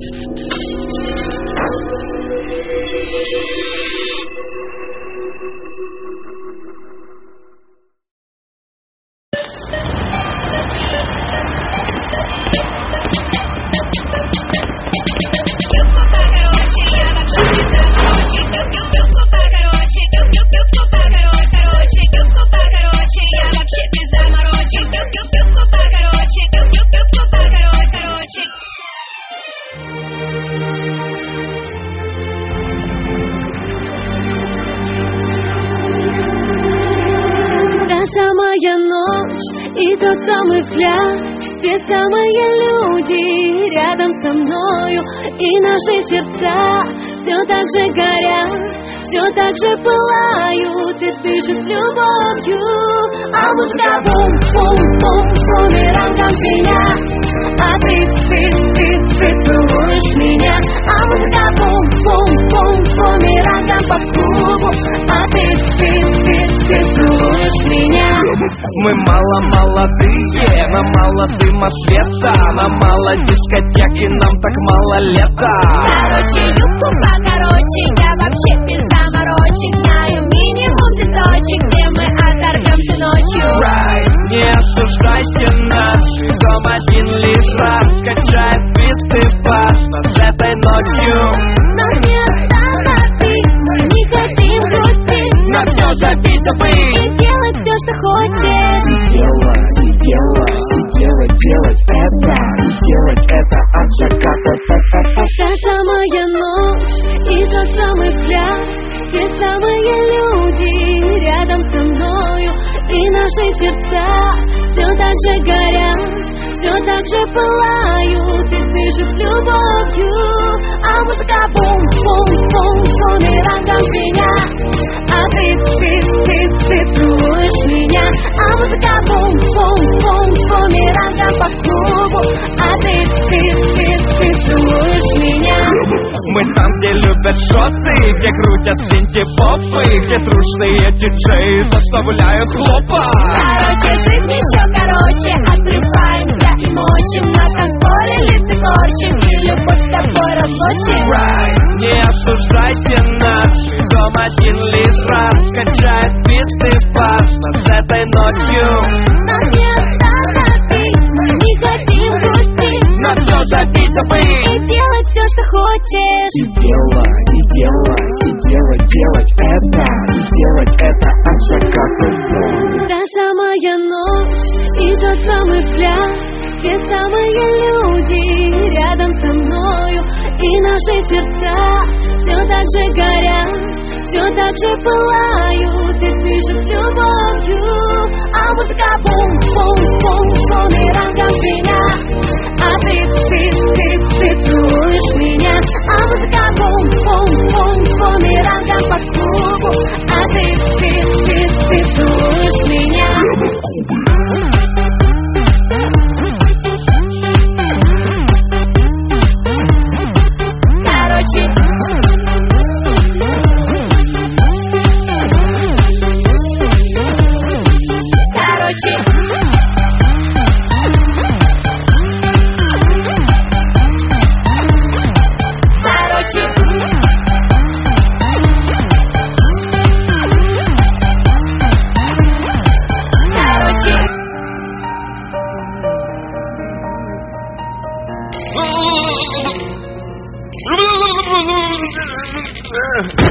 И тот самый взгляд, те самые люди рядом со мною, и наши сердца все так же горят, все так же пылают и дышат любовью. А музыка бум-бум-бум бумерангом звенят, а ты целуешь меня. А музыка бум-бум-бум бумерангом по клубу, а ты целуешь меня. Мы мало-молодые, нам мало дыма света, нам мало дискотеки, нам так мало лета. Короче, юбку покороче, я вообще без заморочек. Знаю минимум цветочек, где мы оторвемся ночью. Не осуждайте нас, дом один лишь раз качает битый бас над этой ночью. Но не останови, мы не хотим грустить, на все забить, забыть и делать все, что хочешь. Делать это от заката. Та самая ночь и тот самый взгляд, те самые люди рядом со мною, и наши сердца все так же горят, все так же пылают и дышат любовью. А музыка бум-бум-бум бумерангом звенят, а ты целуешь меня. А музыка бум-бум-бум бумерангом по клубу, а ты целуешь меня. Мы там, где любят шоты, где крутят синти-попы, где трушные диджеи заставляют хлопать. Короче, жизнь еще короче, отрываемся и мочим, на танцполе листы корчим, и любовь с тобой разлучим. Не осуждайте нас, дом один лишь раз качает битый бас над этой ночью. Но не останови, мы не хотим грустить, на все забить, забыть и делать все, что хочешь. делать это от заката. Та самая ночь и тот самый взгляд, те самые люди рядом со мною, и наши сердца все так же горят, все так же пылают и дышат любовью. А музыка бум-бум-бум бумерангом звенят, а ты целуешь меня. А музыка бум-бум-бум бумерангом по клубу, а ты целуешь меня. Короче.